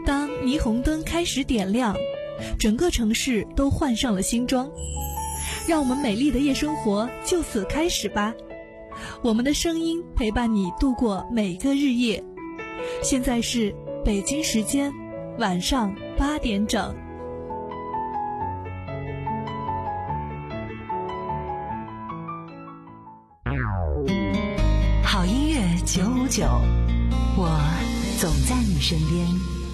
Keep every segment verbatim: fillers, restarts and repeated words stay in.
当霓虹灯开始点亮，整个城市都换上了新装，让我们美丽的夜生活就此开始吧。我们的声音陪伴你度过每个日夜。现在是北京时间晚上八点整。 好音乐九五九，我总在你身边。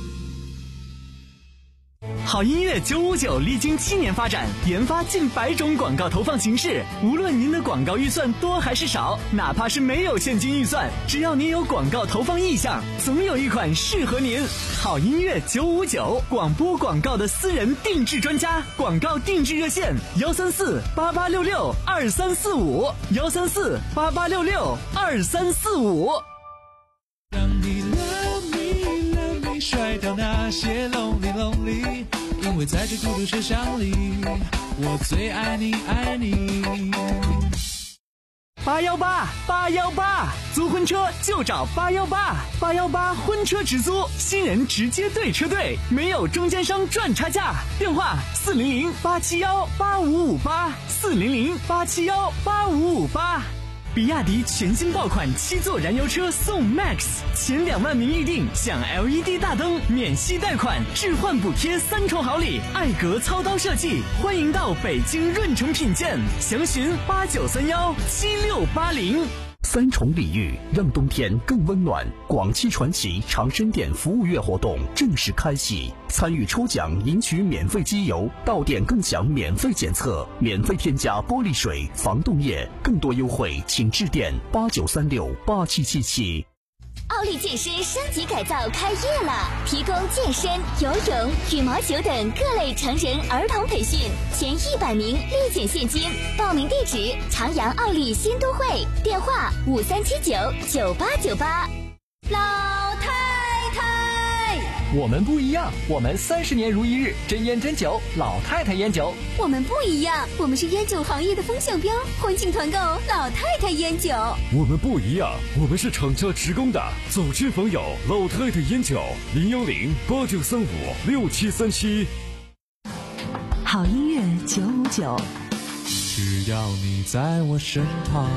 好音乐九五九历经七年发展，研发近百种广告投放形式。无论您的广告预算多还是少，哪怕是没有现金预算，只要您有广告投放意向，总有一款适合您。好音乐九五九，广播广告的私人定制专家，广告定制热线幺三四八八六六二三四五幺三四八八六六二三四五。 让你 love me love me 甩掉那些 lonely lonely， 因为在这孤独车厢里，我最爱你爱你。 八幺八八幺八，租婚车就找八幺八，八幺八婚车直租，新人直接对车队，没有中间商赚差价。电话四零零八七幺八五五八，四零零八七幺八五五八。比亚迪全新爆款七座燃油车送 Max， 前两万名预定享 L E D 大灯，免息贷款，置换补贴三重好礼，艾格操刀设计，欢迎到北京润城品鉴，详询八九三幺七六八零。 三重礼遇让冬天更温暖，广汽传祺长生店服务月活动正式开启，参与抽奖赢取免费机油，到店更享免费检测，免费添加玻璃水、防冻液，更多优惠请致电八九三六八七七七。 奥利健身升级改造开业了，提供健身、游泳、羽毛球等各类成人儿童培训，前一百名立减现金。报名地址：长阳奥利新都会，电话五三七九九八九八。老太太， 我们不一样，我们三十年如一日，真烟真酒，老太太烟酒。 我们不一样，我们是烟酒行业的风向标，欢庆团购老太太烟酒。 我们不一样，我们是厂家职工的，走亲访友，老太太烟酒，零幺零八九三五六七三七。 好音乐九五九， 只要你在我身旁。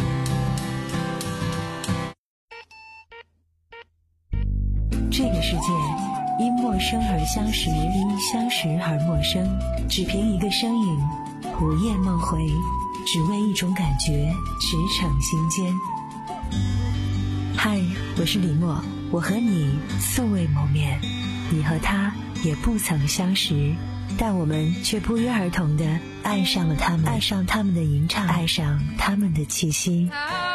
这个世界因陌生而相识，因相识而陌生，只凭一个身影，午夜梦回，只为一种感觉，驰骋心间。嗨，我是李默，我和你素未谋面，你和他也不曾相识，但我们却不约而同地爱上了他们，爱上他们的吟唱，爱上他们的气息。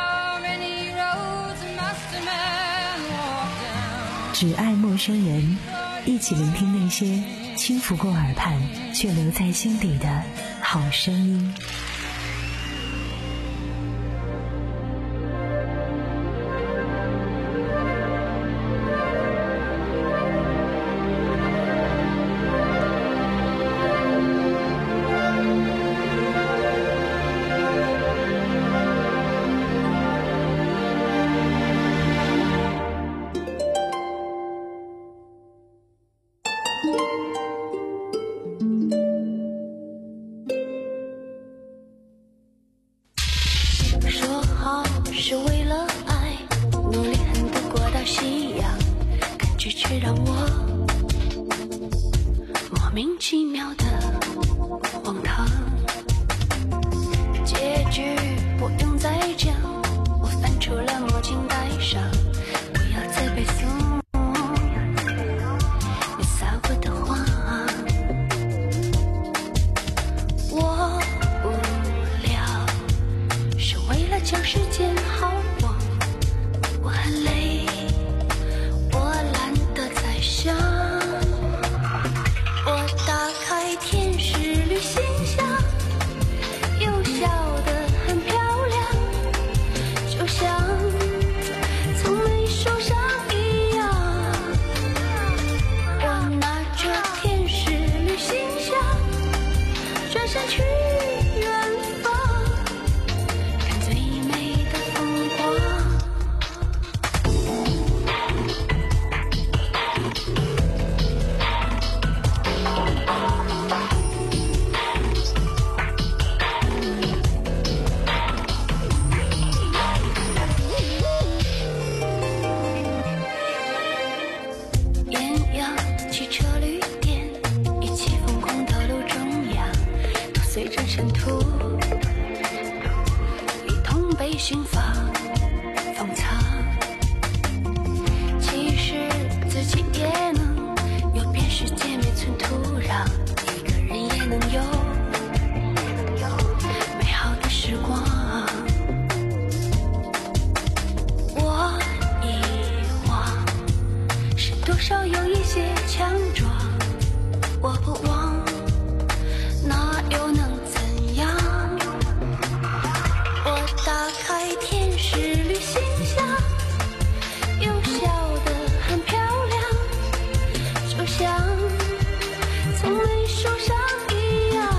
只爱陌生人，一起聆听那些轻拂过耳畔却留在心底的好声音。 说好是为了爱，努力很多过到夕阳，感觉却让我莫名其妙的荒唐。结局不用再讲，我翻出了墨镜戴上，不要再背诵你撒过的谎。我无聊是为了将时间好过，我很累，我懒得再想。我打开天使旅行箱， 尘土，一同被刑罚封藏。其实自己也能有遍世界没寸土壤，一个人也能有美好的时光。我遗忘是多少有一些强壮，我不忘那又能怎样？我打开天使旅行箱，又笑得很漂亮，就像从没受伤一样。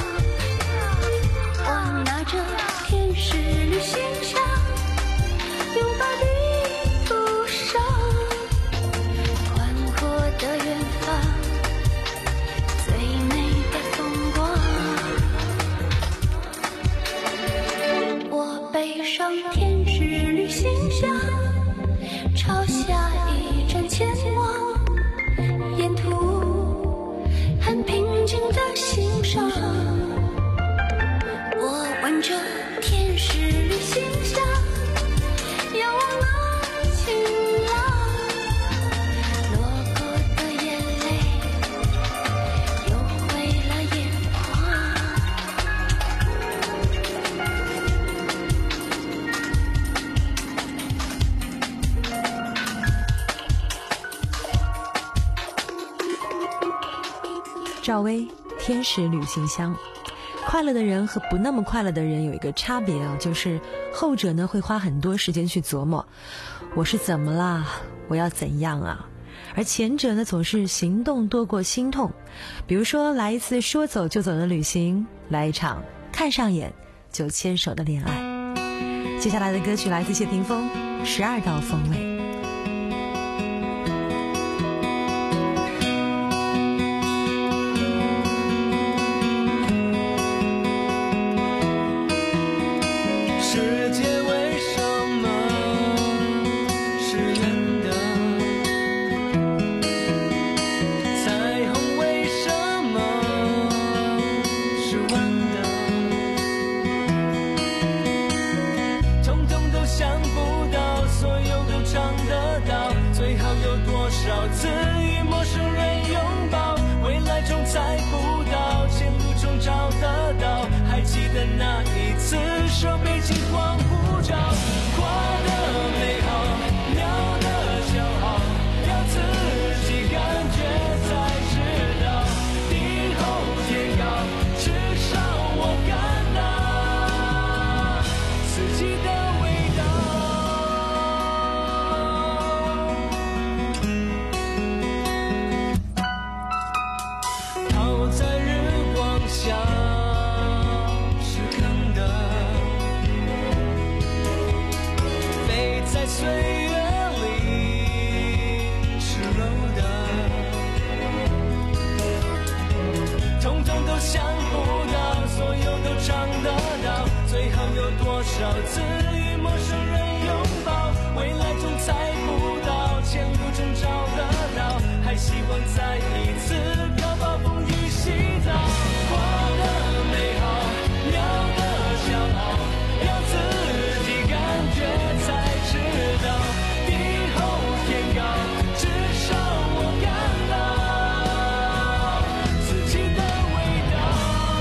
我拿着天使旅行箱，拥抱地图上宽阔的远方，最美的风光。我背上天使旅行箱，朝下一站前往，沿途很平静地欣赏。我闻着天使旅行箱，遥望那晴朗，落过的眼泪又回了眼眶。 赵薇，天使旅行箱。快乐的人和不那么快乐的人有一个差别啊，就是后者呢会花很多时间去琢磨我是怎么啦，我要怎样啊，而前者呢总是行动多过心痛。比如说来一次说走就走的旅行，来一场看上眼就牵手的恋爱。接下来的歌曲来自谢霆锋，十二道风味。 少次与陌生人拥抱，未来中猜不到，前路中找得到。还记得那一次手背金光普照，花的美好，鸟的骄傲，要自己感觉才知道。地厚天高，至少我感到自己的味道。岁月里赤裸的，统统都想不到，所有都尝得到，最后有多少次与陌生人拥抱，未来中猜不到，前路中找得到，还希望再一次靠暴风雨洗澡。花的美好，鸟的骄傲，要自己感觉才知道。地厚天高，至少我感到自己的味道。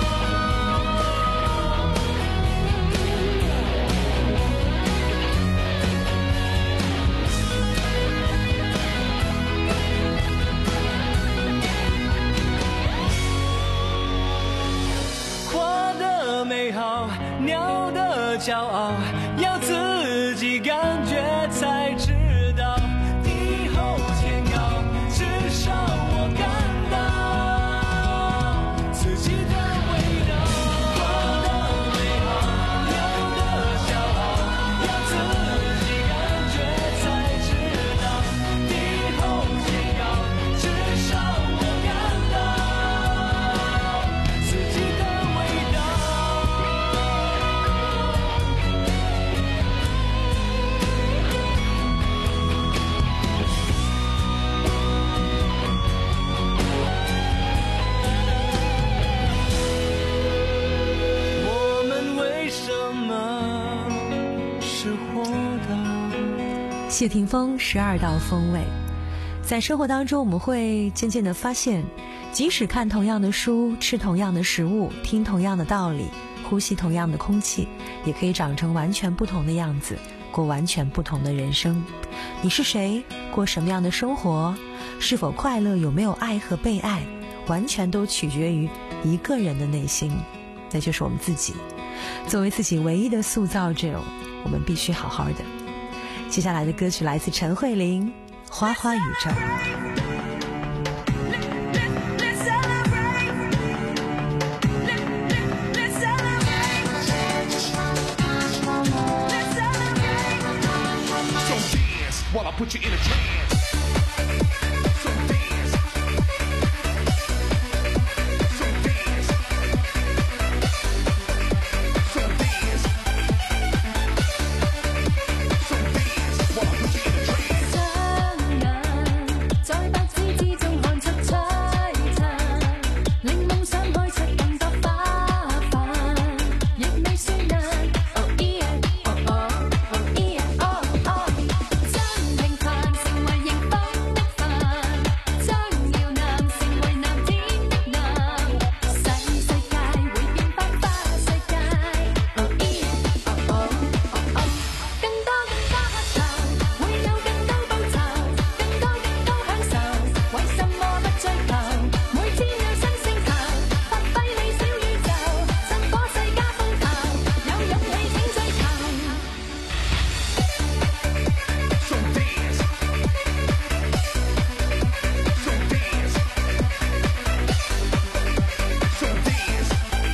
花的美好，鸟的骄傲，要自己感觉才知道。地厚天高，至少我感到自己的味道。花的美好，鸟的骄傲，要自己感觉才知道。地厚天高，至少我感到自己的味道。 谢霆锋十二道风味。在生活当中，我们会渐渐地发现，即使看同样的书，吃同样的食物，听同样的道理，呼吸同样的空气，也可以长成完全不同的样子，过完全不同的人生。你是谁？过什么样的生活？是否快乐？有没有爱和被爱？完全都取决于一个人的内心，那就是我们自己。作为自己唯一的塑造者，我们必须好好的。接下来的歌曲来自陈慧琳，《花花宇宙》。 While I put you in a trance. So dance. So dance. So dance. So dance. While I put you in a trance. 雙眼在白紙之中看出璀璨，令夢想開出更多花瓣，亦未算難。Oh yeah, oh oh, oh yeah, oh oh。平凡成為迎風的帆，將要男成為藍天的藍，細世界會變花花世界。Oh yeah, oh oh, oh oh。更多更多渴求，會有更高報酬，更多更高享受，為什麼不追求？每天有新星球，發揮你小宇宙，振火世界風頭，有勇氣請追求。 So dance. So dance. So dance.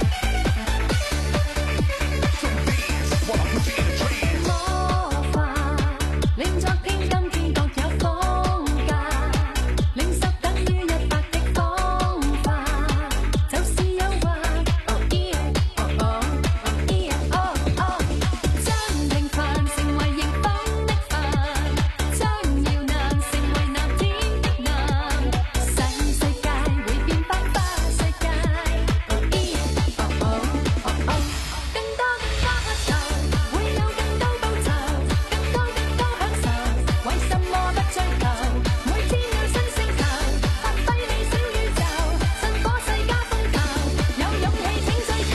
So dance. While I put you in a trance. 魔法令昨天今天各有風格，令十等於一百的方法，就是誘惑。Oh yeah, oh oh, oh yeah, oh oh。將平凡成為迎風的帆，將要男成為藍天的藍，細世界會變花花世界。Oh yeah, oh oh, oh oh。更多更多渴求，會有更高報酬，更多更高享受，為什麼不追求？每天有新星球，發揮你小宇宙，振火世界風頭，有勇氣請追求。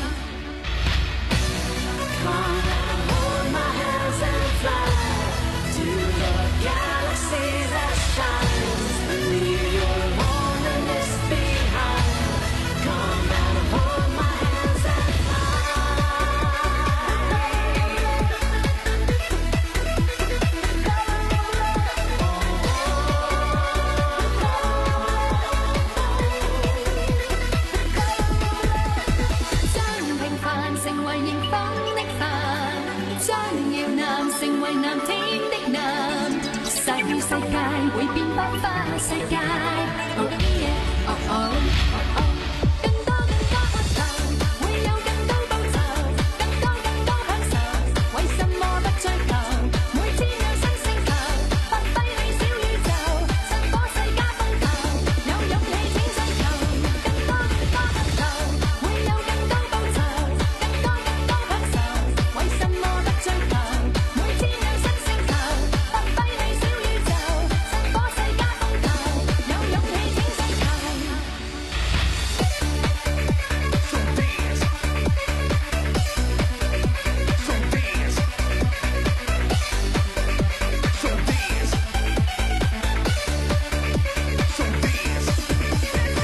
將平凡成為迎風的帆，將要男成為藍天的藍，細世界會變花花世界。Oh yeah, oh oh, oh oh。更多更多渴求，會有更高報酬，更多更高享受，為什麼不追求？每天有新星球，發揮你小宇宙，振火世界風頭，有勇氣請追求。更多更多渴求，會有更高報酬，更多更高享受，為什麼不追求？每天有新星球，發揮你小宇宙，振火世界風頭，有勇氣請追求。 So dance. So dance. So dance. So dance.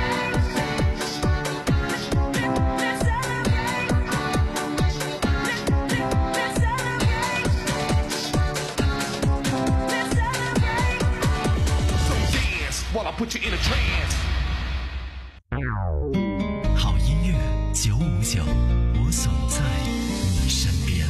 So dance. While I put you in a trance. 好音乐九五九，我总在你身边。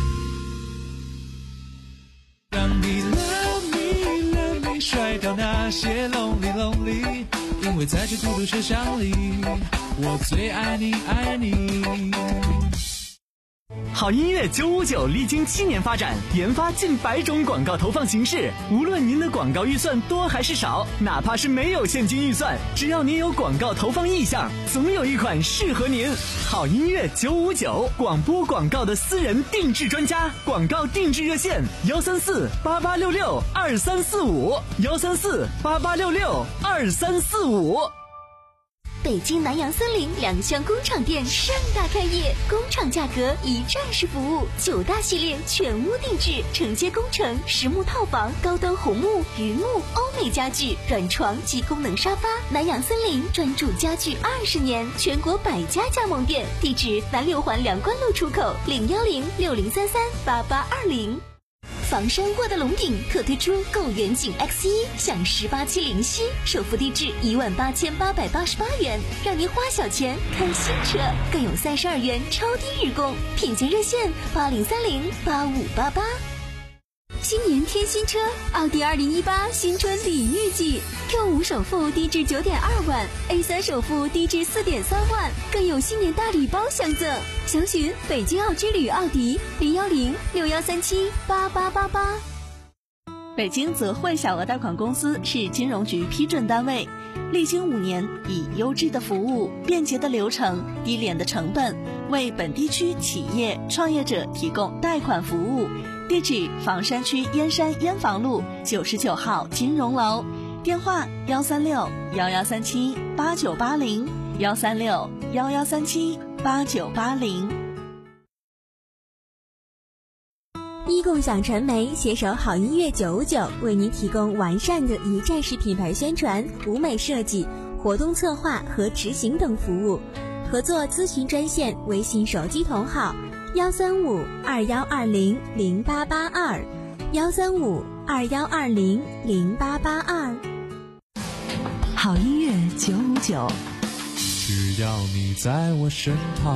让你 love me love me 甩掉那些 lonely lonely，因为在这孤独车厢里，我最爱你爱你。 好音乐九五九历经七年发展，研发近百种广告投放形式。无论您的广告预算多还是少，哪怕是没有现金预算，只要您有广告投放意向，总有一款适合您。好音乐九五九，广播广告的私人定制专家，广告定制热线：幺三四八八六六二三四五，幺三四八八六六二三四五。 北京南阳森林两厢工厂店盛大开业，工厂价格一站式服务，九大系列全屋定制，承接工程、实木套房、高端红木、榆木、欧美家具、软床及功能沙发。南阳森林专注家具二十年，全国百家加盟店，地址南六环梁关路出口，零幺零六零三三八八二零。房山沃德龙顶特推出购远景 X 一 享十八期零息，首付低至一万八千八百八十八元，让您花小钱看新车，更有三十二元超低日供，品鉴热线八零三零八五八八。新年添新车，奥迪二零一八新春礼遇季 ，Q 五首付低至九点二万 ，A 三首付低至四点三万，更有新年大礼包相赠。详询北京奥之旅奥迪零幺零六幺三七八八八八。 北京泽汇小额贷款公司是金融局批准单位，历经五年，以优质的服务、便捷的流程、低廉的成本，为本地区企业创业者提供贷款服务。地址：房山区燕山燕房路九十九号金融楼，电话：幺三六幺幺三七八九八零，幺三六幺幺三七八九八零。 一共享传媒携手好音乐九五九，为您提供完善的一站式品牌宣传、舞美设计、活动策划和执行等服务。合作咨询专线：微信手机同号幺三五二幺二零零八八二，幺三五二幺二零零八八二。 好音乐九五九， 只要你在我身旁。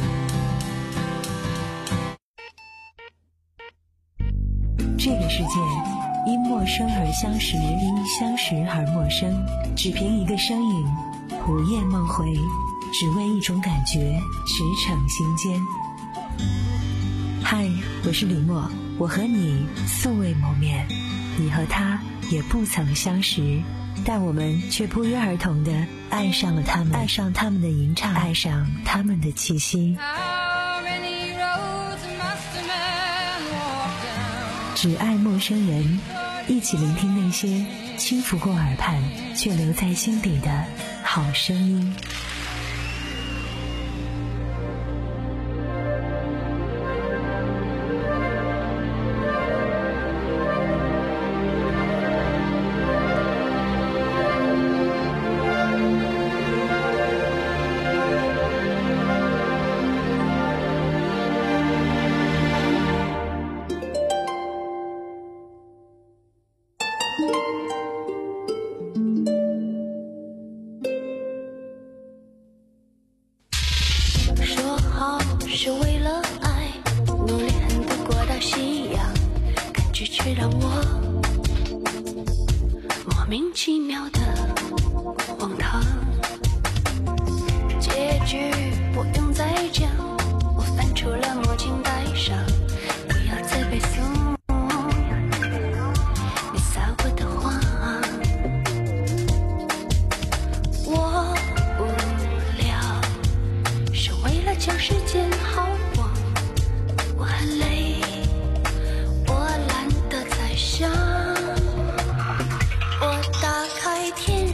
这个世界因陌生而相识，因相识而陌生。只凭一个声音，午夜梦回，只为一种感觉，驰骋心间。嗨，我是李默，我和你素未谋面，你和他也不曾相识，但我们却不约而同地爱上了他们，爱上他们的吟唱，爱上他们的气息。只爱陌生人，一起聆听那些轻拂过耳畔却留在心底的好声音。 是为了爱，努力很得过到夕阳，感觉却让我莫名其妙的荒唐。结局不用再讲，我翻出了墨镜戴上，不要再背诵你撒我的谎。我无聊，是为了将时间好过，我很累，我懒得再想。我打开天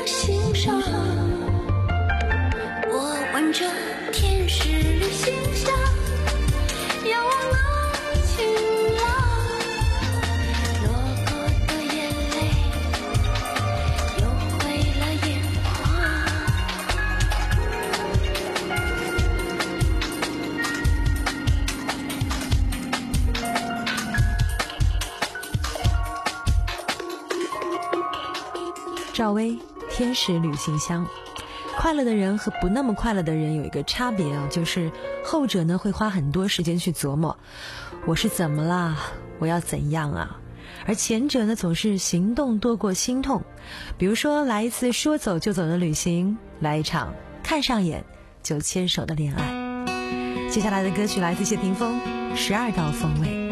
心上，我闻着天使旅行箱，遥望那晴朗，落过的眼泪又回了眼眶。 赵薇，天使旅行箱。快乐的人和不那么快乐的人有一个差别啊，就是后者呢会花很多时间去琢磨我是怎么啦，我要怎样啊，而前者呢总是行动多过心痛。比如说来一次说走就走的旅行，来一场看上眼就牵手的恋爱。接下来的歌曲来自谢霆锋，十二道风味。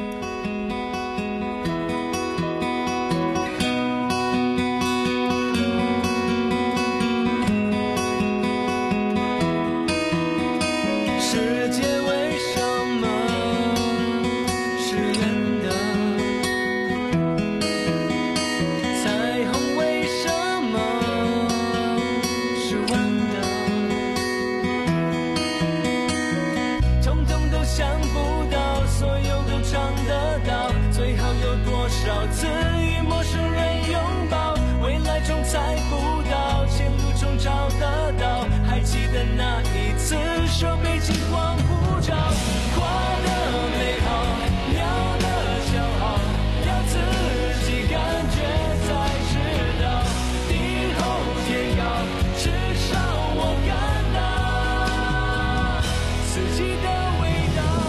少次与陌生人拥抱，未来中猜不到，前路中找得到。还记得那一次手背金光普照，花的美好，鸟的骄傲，要自己感觉才知道。地厚天高，至少我感到自己的味道。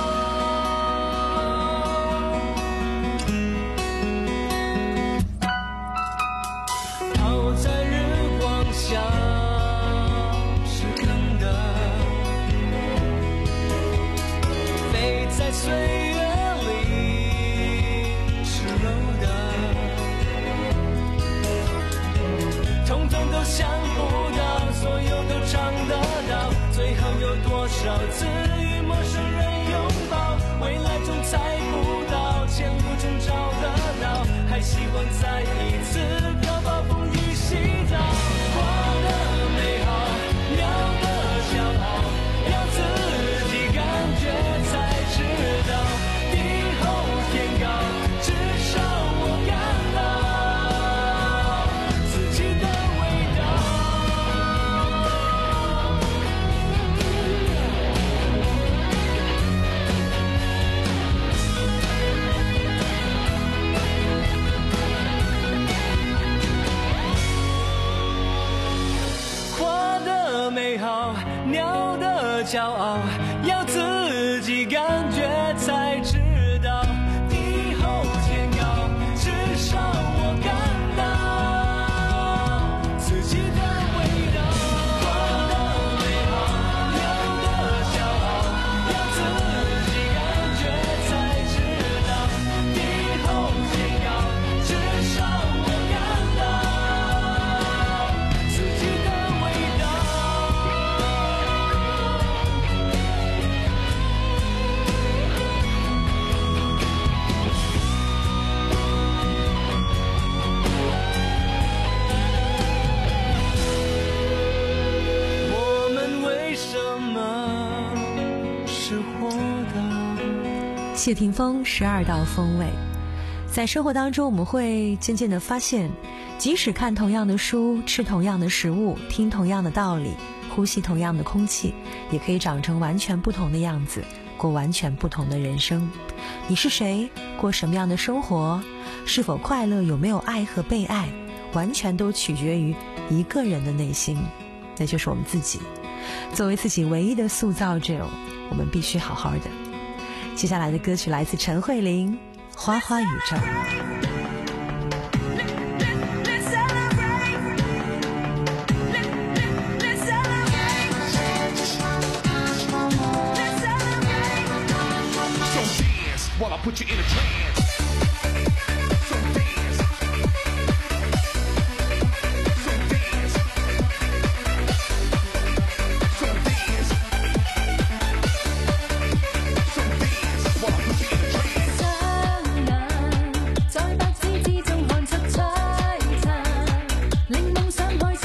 岁月里赤裸的，统统都想不到，所有都尝得到，最后有多少次与陌生人拥抱，未来中猜不到，前路中找得到，还希望再一次靠暴风雨洗澡。花的美好，鸟的骄傲，要自己感觉才知道。地厚天高，至少我感到自己的味道。花的美好，鸟的骄傲，要自己感觉才知道。地厚天高，至少我感到自己的味道。花的美好，鸟的骄傲，要自己感觉才知道。地厚天高，至少我感到自己的味道。 谢霆锋十二道风味。在生活当中，我们会渐渐地发现，即使看同样的书，吃同样的食物，听同样的道理，呼吸同样的空气，也可以长成完全不同的样子，过完全不同的人生。你是谁？过什么样的生活？是否快乐？有没有爱和被爱？完全都取决于一个人的内心，那就是我们自己。作为自己唯一的塑造者，我们必须好好的。接下来的歌曲来自陈慧琳，《花花宇宙》。 While I put you in a trance. So dance. So dance. So dance. So dance. While I put you in a trance. 雙眼在白紙之中看出璀璨，令夢想開始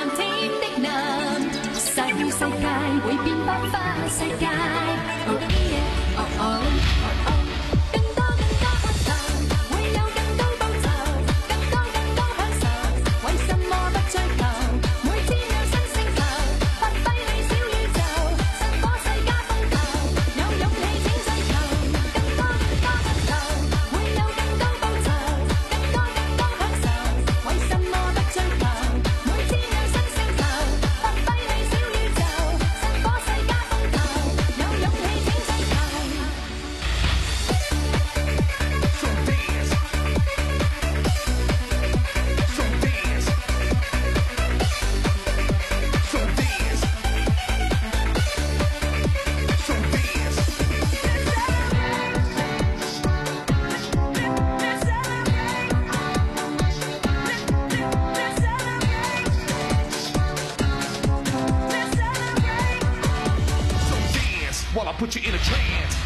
藍天的藍，細世界會變百花世界。Oh yeah, oh oh, oh oh， 更多更多渴求，會有更高報酬，更多更多享受，為什麼不追求？每天有新星球，發揮你小宇宙，散播世界風頭，有勇氣請追求，更多更多渴求，會有更高報酬，更多更多享受，為什麼不追求？每天有新星球，發揮你小宇宙，散播世界風頭，有勇氣請追求。 While I put you in a trance。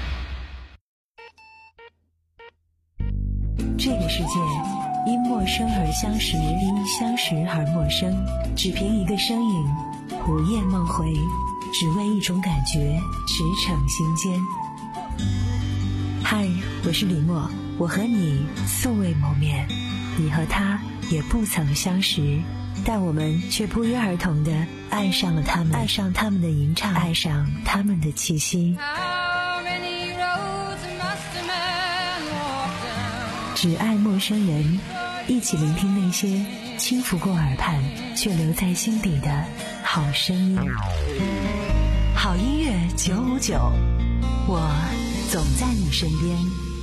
这个世界因陌生而相识，因相识而陌生。只凭一个身影，午夜梦回，只为一种感觉，驰骋心间。嗨，我是李默，我和你素未谋面，你和他也不曾相识，但我们却不约而同地爱上了他们，爱上他们的吟唱，爱上他们的气息。只爱陌生人，一起聆听那些轻拂过耳畔却留在心底的好声音。好音乐九五九，我总在你身边。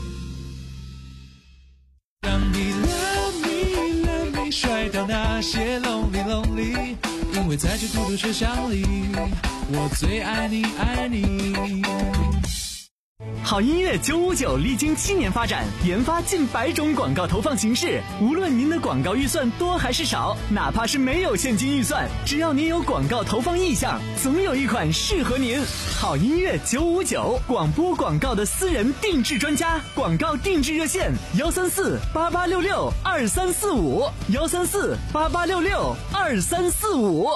让你 love me love me 甩掉那些 lonely lonely， 因为在这孤独车厢里，我最爱你爱你。 好音乐九五九历经七年发展，研发近百种广告投放形式。无论您的广告预算多还是少，哪怕是没有现金预算，只要您有广告投放意向，总有一款适合您。好音乐九五九，广播广告的私人定制专家，广告定制热线：幺三四八八六六二三四五，幺三四八八六六二三四五。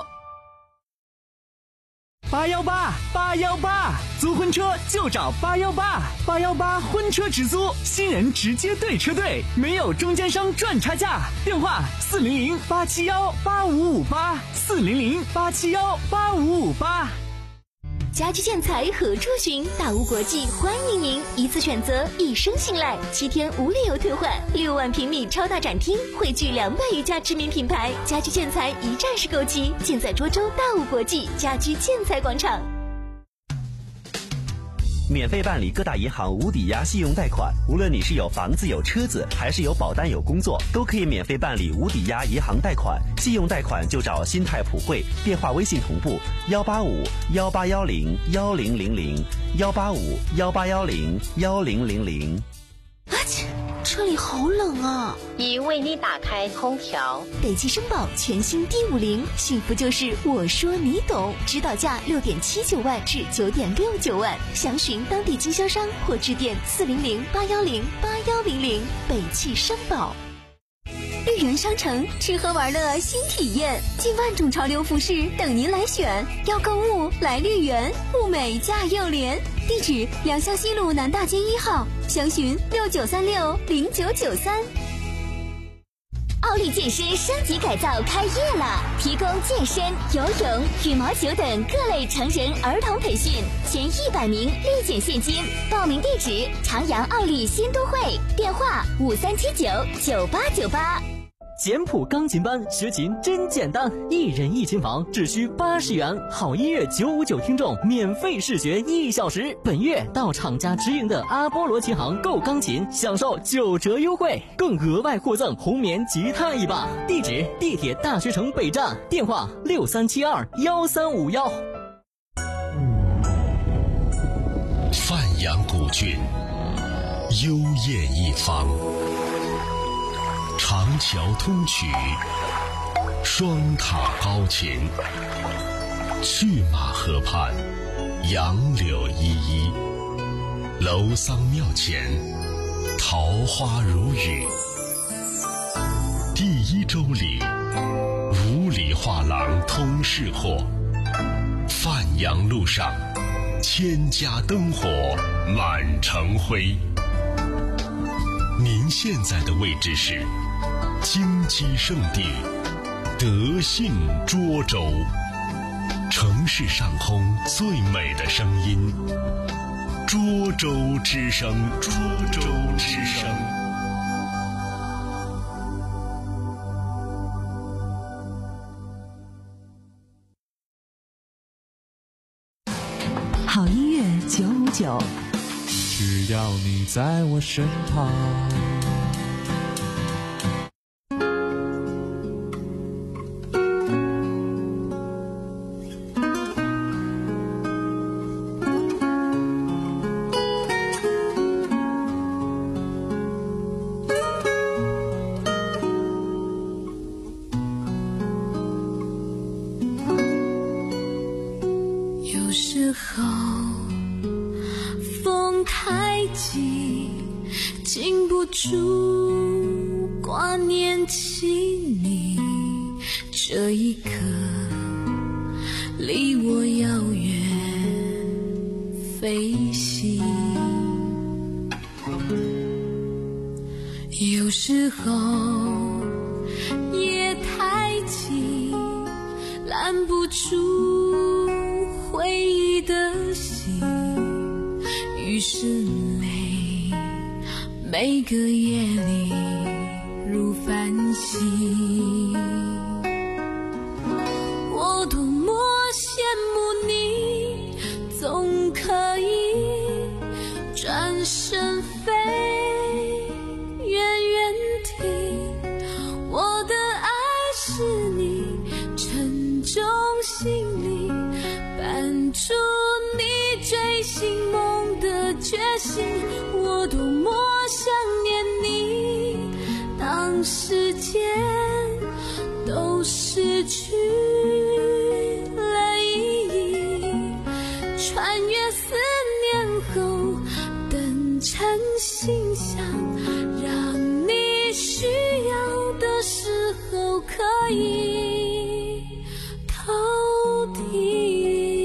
八幺八八幺八，租婚车就找八幺八，八幺八婚车直租，新人直接对车队，没有中间商赚差价。电话四零零八七幺八五五八，四零零八七幺八五五八。 家居建材何处寻？大屋国际欢迎您，一次选择，一生信赖，七天无理由退换，六万平米超大展厅，汇聚两百余家知名品牌，家居建材一站式购齐，建在涿州大屋国际家居建材广场。 免费办理各大银行无抵押信用贷款，无论你是有房子有车子，还是有保单有工作，都可以免费办理无抵押银行贷款。信用贷款就找新泰普惠，电话微信同步幺八五幺八幺零幺零零零幺八五幺八幺零幺零零零。 啊切，这里好冷啊！ 已为你打开空调。 北汽绅宝全新 D 五零，幸福就是我说你懂，指导价六点七九万至九点六九万，详询当地经销商或致电四零零八幺零八幺零零。北汽绅宝。绿园商城吃喝玩乐新体验，近万种潮流服饰等您来选。要购物来绿园，物美价又廉。地址：良乡西路南大街一号，详询六九三六零九九三。奥利健身升级改造开业了，提供健身、游泳、羽毛球等各类成人儿童培训，前一百名立减现金。报名地址：长阳奥利新都会，电话五三七九九八九八。 简谱钢琴班学琴真简单，一人一琴房只需八十元，好音乐九五九听众免费试学一小时。本月到厂家直营的阿波罗琴行购钢琴，享受九折优惠，更额外获赠红棉吉他一把。地址：地铁大学城北站，电话六三七二幺三五幺。 范阳古郡，幽艳一方。长桥通衢，双塔高琴，去马河畔，杨柳依依，楼桑庙前，桃花如雨。第一周里，五里画廊通识货。范阳路上，千家灯火满城辉。您现在的位置是金鸡圣地德信涿州，城市上空最美的声音，涿州之声，涿州之声。 好音乐九五九， 只要你在我身旁。 有时候风太急，禁不住挂念起你，这一刻离我遥远飞行。有时候夜太急，拦不住回忆的心，于是泪每个夜里如繁星。我多么羡慕你，总可以转身飞，远远地。我的爱是你沉重心里伴住你追寻梦的决心。我多么想念你，当时间都失去了意义，穿越思念后等成心想，让你需要的时候可以透底。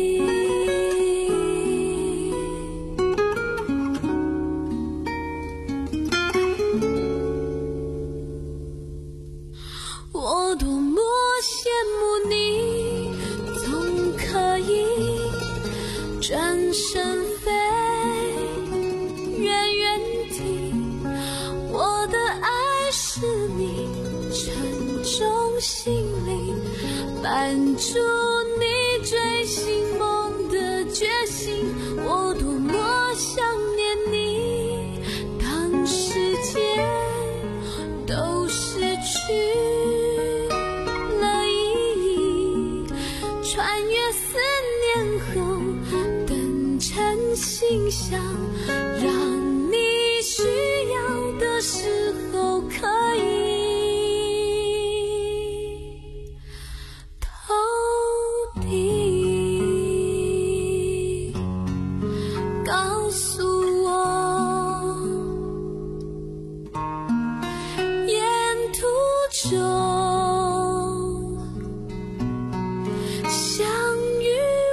我多么羡慕你，总可以转身飞，远远地。我的爱是你沉重心里伴住你追寻梦的决心。我多么想念你，当时间都失去心想，让你需要的时候可以透底。告诉我，沿途中相遇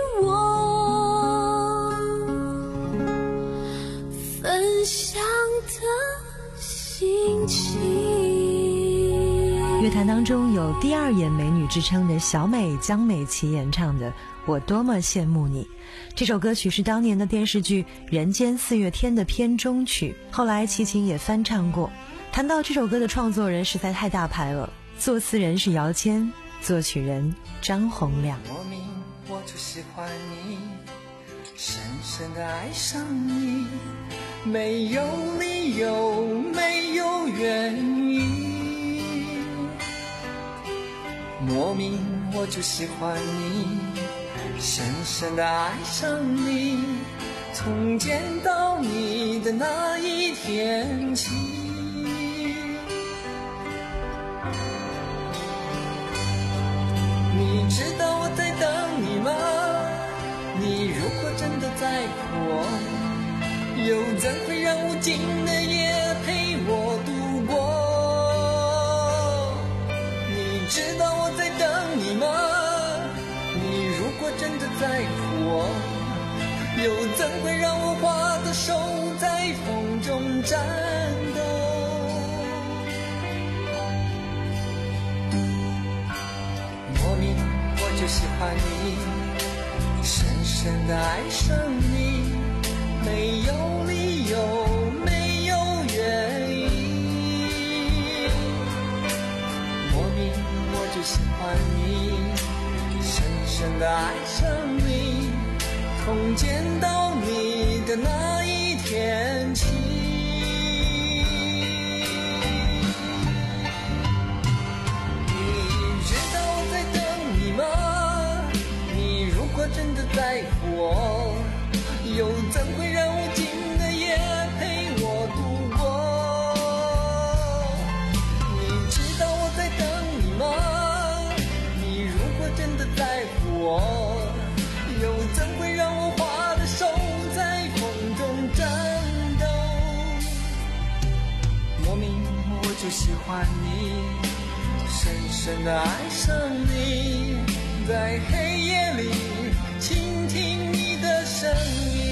乐坛当中有第二眼美女之称的小美江美琪演唱的《我多么羡慕你》。这首歌曲是当年的电视剧《人间四月天》的片中曲，后来齐秦也翻唱过。谈到这首歌的创作人实在太大牌了，作词人是姚谦，作曲人张洪量。 莫名我就喜欢你，深深地爱上你，没有理由，没有原因。莫名我就喜欢你，深深地爱上你，从见到你的那一天起。你知道我在等你吗？你如果真的在乎我，又怎会让无尽的夜陪我度过？你知道我在等你吗？ 在乎我，又怎会让我花的手在风中颤抖？莫名我就喜欢你，深深的爱上你，没有理由，没有原因。莫名我就喜欢你，深深的爱上你，从见到你的那一天起。你知道我在等你吗？你如果真的在乎我，又怎会让无尽的夜陪我度过？你知道我在等你吗？你如果真的在乎我，又怎会让我花的手在风中颤抖？莫名我就喜欢你，深深的爱上你，在黑夜里倾听你的声音。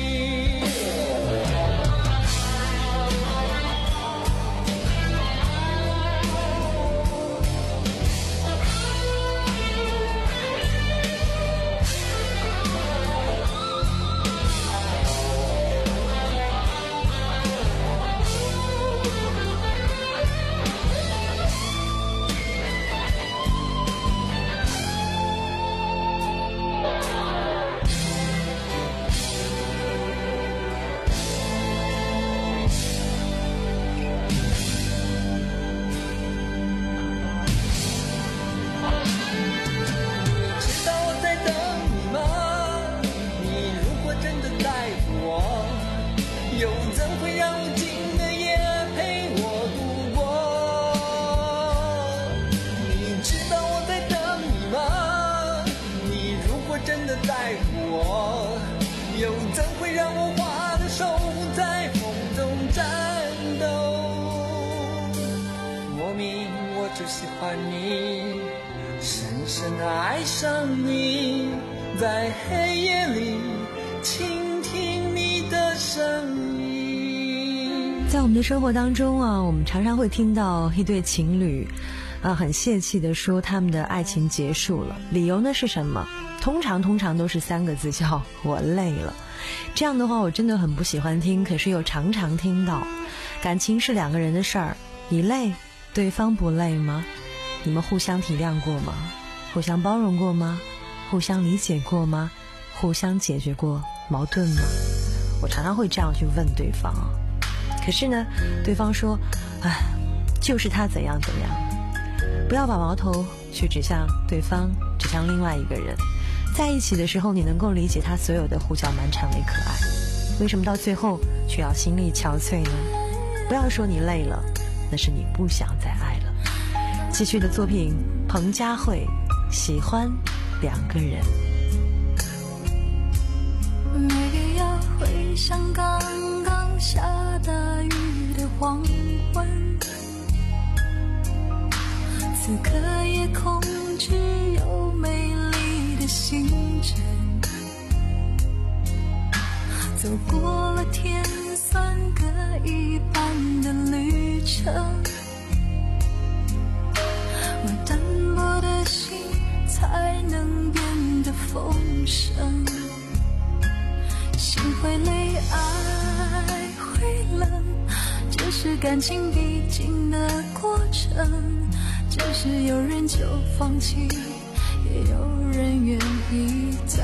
就喜欢你，深深的爱上你，在黑夜里倾听你的声音。 在我们的生活当中啊，我们常常会听到一对情侣啊，很泄气的说他们的爱情结束了，理由呢是什么？通常通常都是三个字，叫我累了。这样的话我真的很不喜欢听，可是又常常听到。感情是两个人的事儿，你累，对方不累吗？你们互相体谅过吗？互相包容过吗？互相理解过吗？互相解决过矛盾吗？我常常会这样去问对方，可是呢，对方说，哎，就是他怎样怎样。不要把矛头去指向对方，指向另外一个人。在一起的时候，你能够理解他所有的胡搅蛮缠为可爱，为什么到最后却要心力憔悴呢？不要说你累了，那是你不想再爱了。继续的作品，彭佳慧，喜欢两个人。 每个要回想刚刚下大雨的黄昏，此刻夜空只有美丽的星辰，走过了天算各一半的旅程，我单薄的心才能变得丰盛。心会累，爱会冷，这是感情必经的过程。只是有人就放弃，也有人愿意再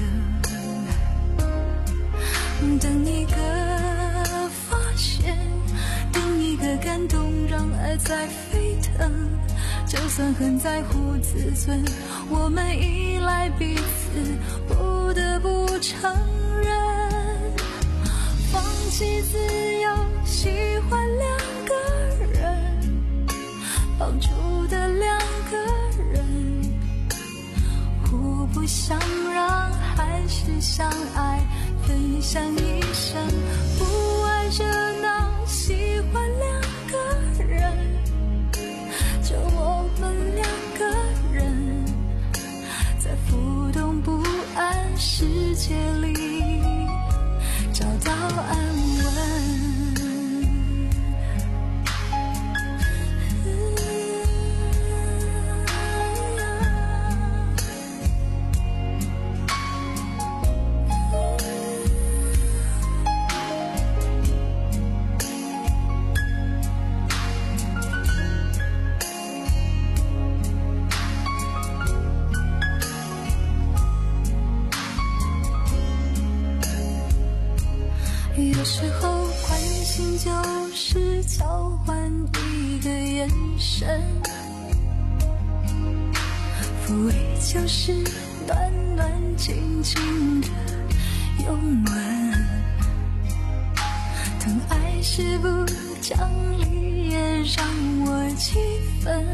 等。等一个发现，等一个感动，让爱在沸腾。就算很在乎自尊，我们依赖彼此，不得不承认，放弃自由，喜欢两个人，绑住的两个人，互不相让，还是相爱，分享一生，不爱热闹，喜欢两个人，就我们两个人，在浮动不安世界里找到安稳。有时候关心就是交换一个眼神，抚慰就是暖暖静静的拥吻，疼爱是不讲理也让我气愤，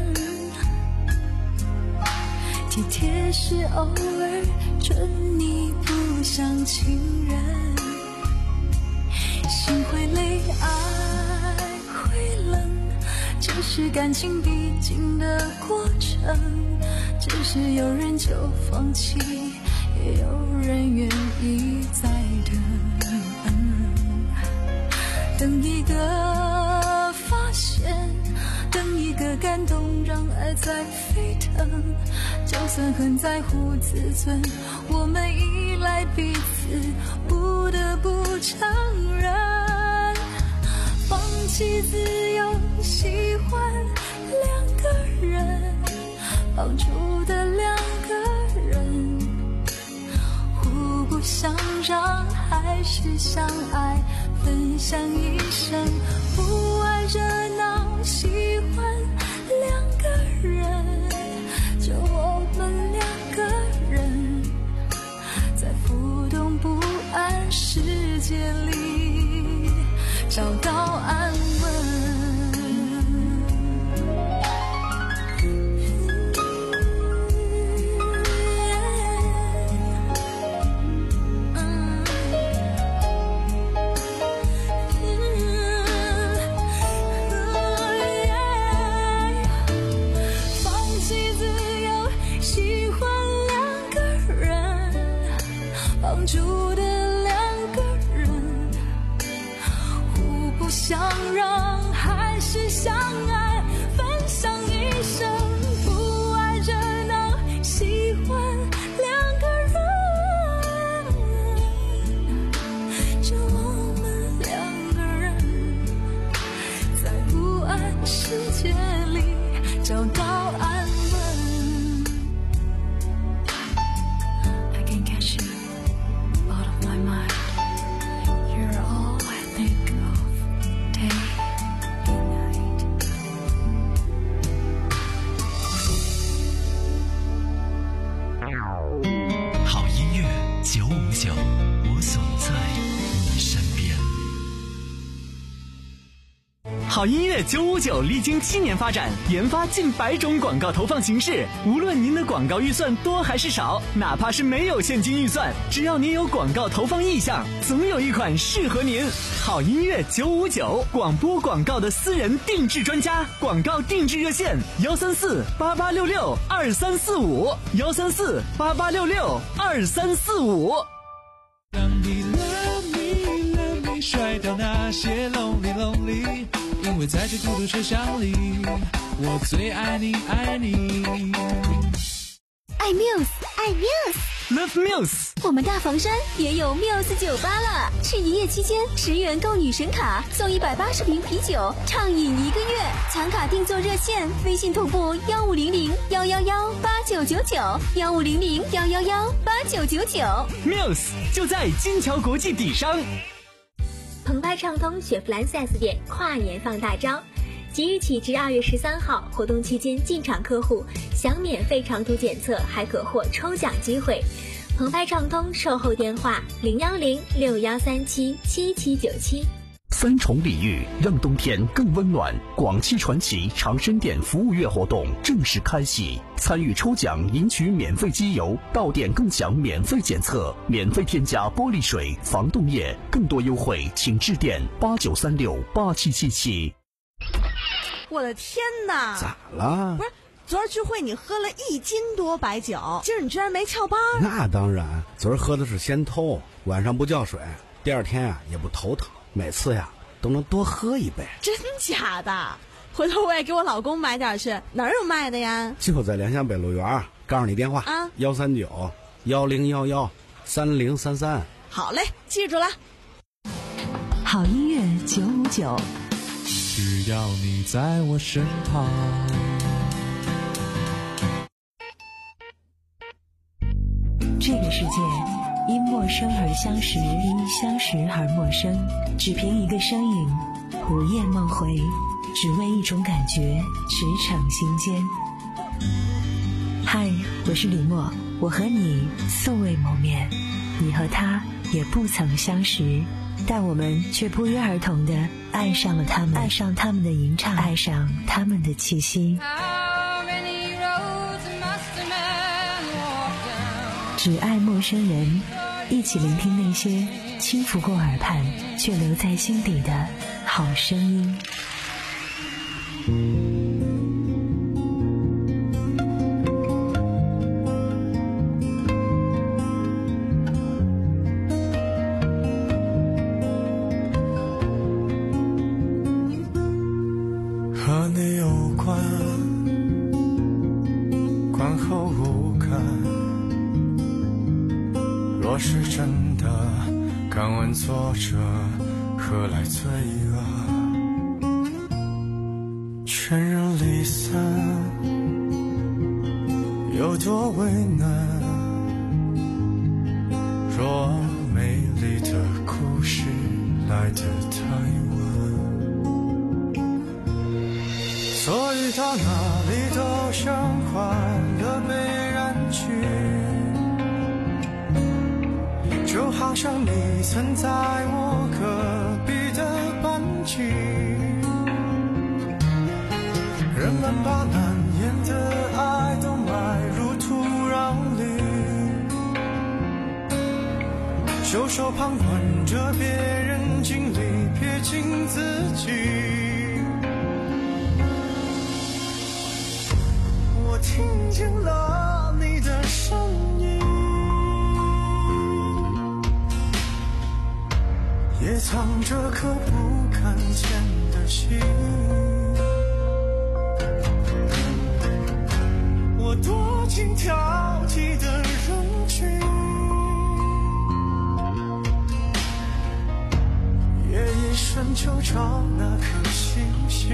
体贴是偶尔准你不像情人，心会累，爱会冷，这是感情必经的过程。只是有人就放弃，也有人愿意再等，等一个发现，等一个感动，让爱在沸腾。就算很在乎自尊，我们依赖彼此，不得不承认，放弃自由，喜欢两个人，放逐的两个人，互不相让，还是相爱，分享一生，不爱热闹，喜欢两个人，就我们两个人，在浮动不安世界里找到安稳。住的两个人，互不相让，还是相爱，分享一生，不爱热闹，喜欢两个人，就我们两个人，在不安世界里找到安稳。I can catch you out of my mind. You're all I think of day and night. 好音乐九五九，我总在你身边。 好音乐九五九历经七年发展，研发近百种广告投放形式。无论您的广告预算多还是少，哪怕是没有现金预算，只要您有广告投放意向，总有一款适合您。好音乐九五九，广播广告的私人定制专家，广告定制热线：幺三四八八六六二三四五，幺三四八八六六二三四五。 让你 love me love me 甩掉那些 lonely lonely， 因为在这孤独车厢里，我最爱你爱你。 爱 Muse 爱 Muse，Love Muse， 我们大房山也有 Muse 酒吧了。是营业期间，十元购女神卡，送一百八十瓶啤酒，畅饮一个月。抢卡订座热线：微信同步幺五零零幺幺幺八九九九，幺五零零幺幺幺八九九九。 Muse 就在金桥国际底商。 澎湃畅通雪佛兰 四 S 店跨年放大招。即日起至二月十三号，活动期间进场客户享免费长途检测，还可获抽奖机会。澎湃畅通售后电话：零幺零六幺三七七七九七。 三重礼遇让冬天更温暖。广汽传祺长生店服务月活动正式开启，参与抽奖赢取免费机油，到店更享免费检测，免费添加玻璃水、防冻液，更多优惠请致电八九三六八七七七。 我的天哪！ 咋了？ 不是， 昨儿聚会你喝了一斤多白酒，今儿你居然没翘班？ 那当然，昨儿喝的是先偷，晚上不叫水，第二天呀、啊、也不头疼，每次呀都能多喝一杯。 真假的？回头我也给我老公买点去，哪儿有卖的呀？ 就在联想北路园，告诉你电话啊，幺三九幺零幺幺三零三三。 好嘞，记住了。 好音乐九五九， 只要你在我身旁。 这个世界因陌生而相识，因相识而陌生。只凭一个声音，午夜梦回，只为一种感觉，驰骋心间。嗨，我是李默，我和你素未谋面，你和他也不曾相识，但我们却不约而同地爱上了他们，爱上他们的吟唱，爱上他们的气息。只爱陌生人，一起聆听那些轻拂过耳畔却留在心底的好声音。 和你有关，观后无感。若是真的，敢问作者何来罪恶？全人离散，有多为难？若美丽的故事来得太晚，所以到哪里都像欢乐被燃去。就好像你曾在我隔壁的班级，人们把难言的爱都埋入土壤里，袖手旁观着别人经历，撇清自己。我听见了你的声音，也藏着颗不敢见的心。我躲进挑剔的人群，夜一深就找那颗星星。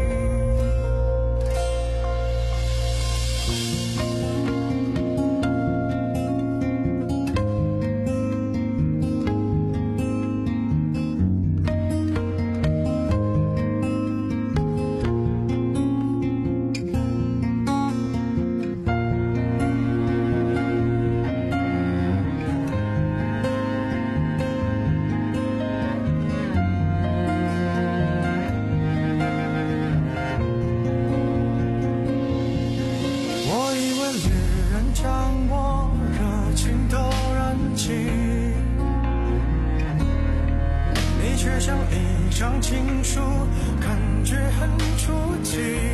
却像一张情书，感觉很初级。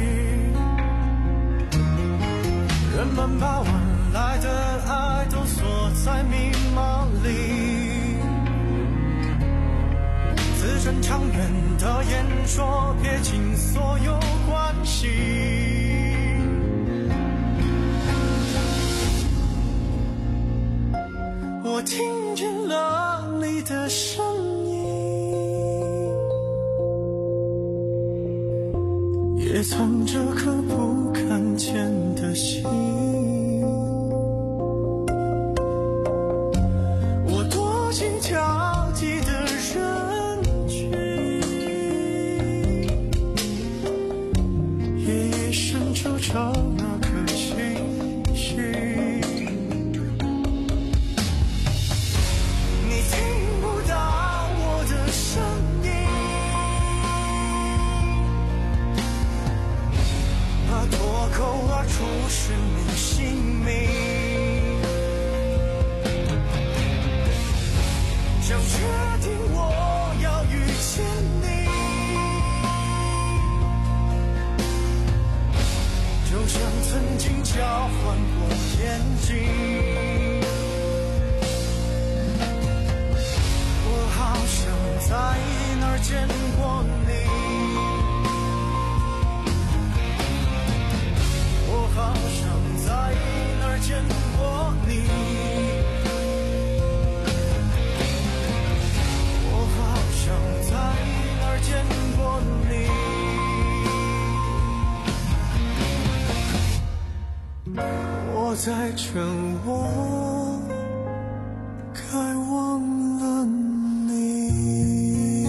人们把晚来的爱都锁在密码里，字正腔圆的演说，撇清所有关系。我听见了你的声音，也藏着颗不敢见的心。我躲进挑剔的人群，夜夜深就找那颗星星。 成我该忘了你。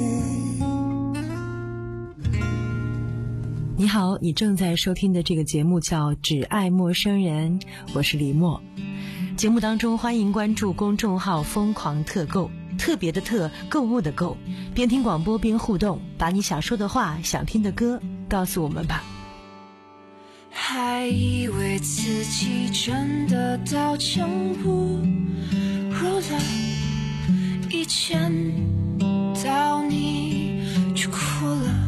你好，你正在收听的这个节目叫《只爱陌生人》，我是李默。节目当中欢迎关注公众号疯狂特购，特别的特，购物的购，边听广播边互动，把你想说的话、想听的歌告诉我们吧。 还以为自己真的刀枪不入了，一见到你就哭了，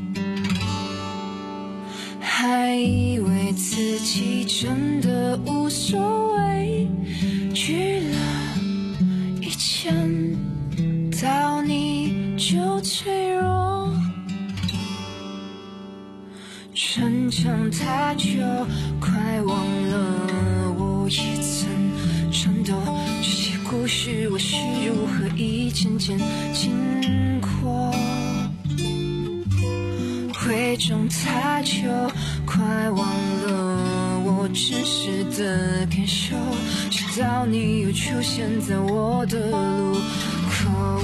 还以为自己真的无所谓，惧了，一见到你就脆弱，逞强太久，快忘了我也曾颤抖，这些故事我是如何一件件经过，伪装太久，快忘了我真实的感受，直到你又出现在我的路口。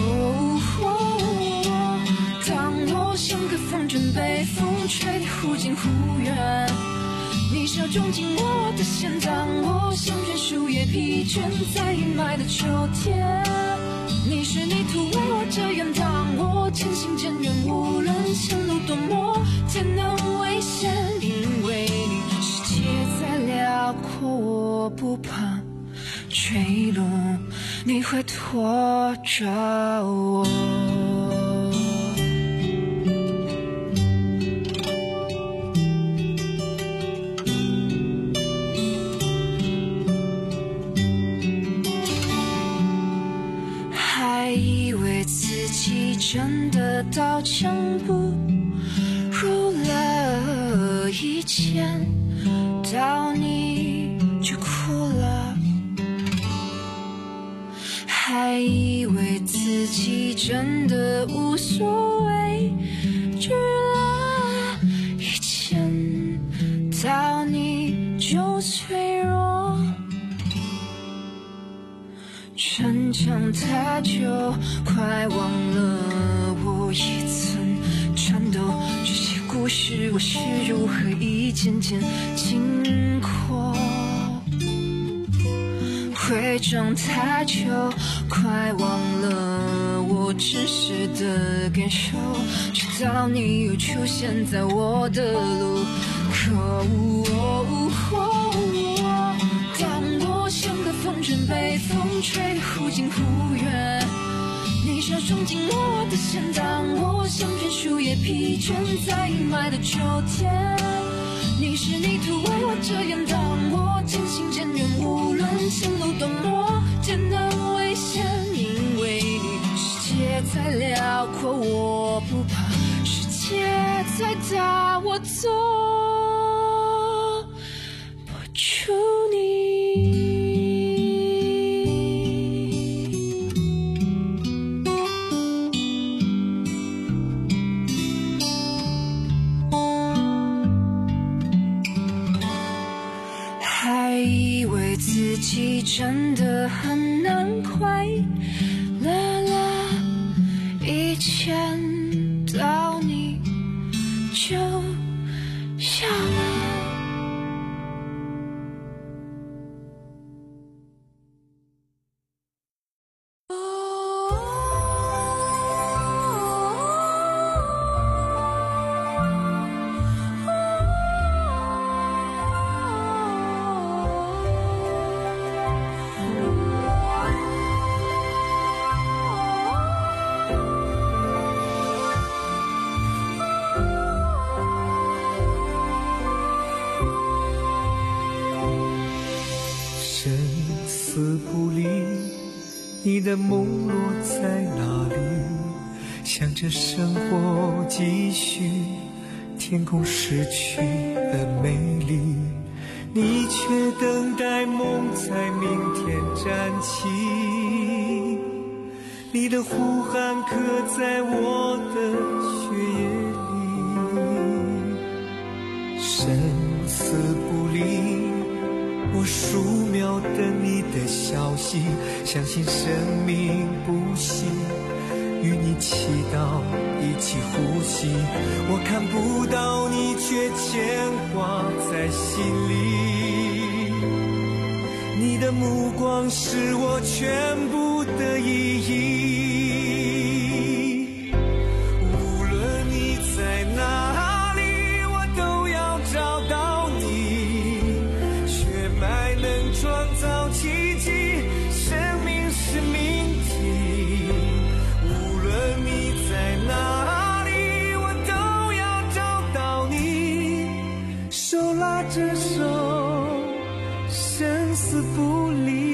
当我像个风筝被风吹得忽近忽远，你手中紧握的线，当我像片树叶疲倦在阴霾的秋天，你是泥土为我遮掩，当我渐行渐远，无论前路多么艰难危险，因为你世界再辽阔，我不怕坠落，你会拖着我。还以为自己真的刀枪不入了，一见到你就哭了，还以为自己真的无所谓，惧了，一见到你就脆弱，逞强太久，快忘了我也曾颤抖，这些故事我是如何一件件经过，伪装太久，快忘了我真实的感受，直到你又出现在我的路口。当我像个风筝被风吹得忽近忽远，你手中紧握的线，当我像片树叶疲倦在阴霾的秋天，你是泥土为我遮掩，当我渐行渐远，无论前路多么艰难危险，因为你世界再辽阔，我不怕世界再大，我走不出你。还以为自己真的很难快乐了，一见到你就笑了。 你的梦落在哪里？想着生活继续，天空失去了美丽，你却等待梦在明天站起。你的呼喊刻在我的血液里，生死不离， 数秒等你的消息，相信生命不息，与你祈祷一起呼吸，我看不到你却牵挂在心里，你的目光是我全部的意义，无论你在哪里我都要找到你，血脉能创造奇迹，生命是命题，无论你在哪里我都要找到你，手拉着手生死不离。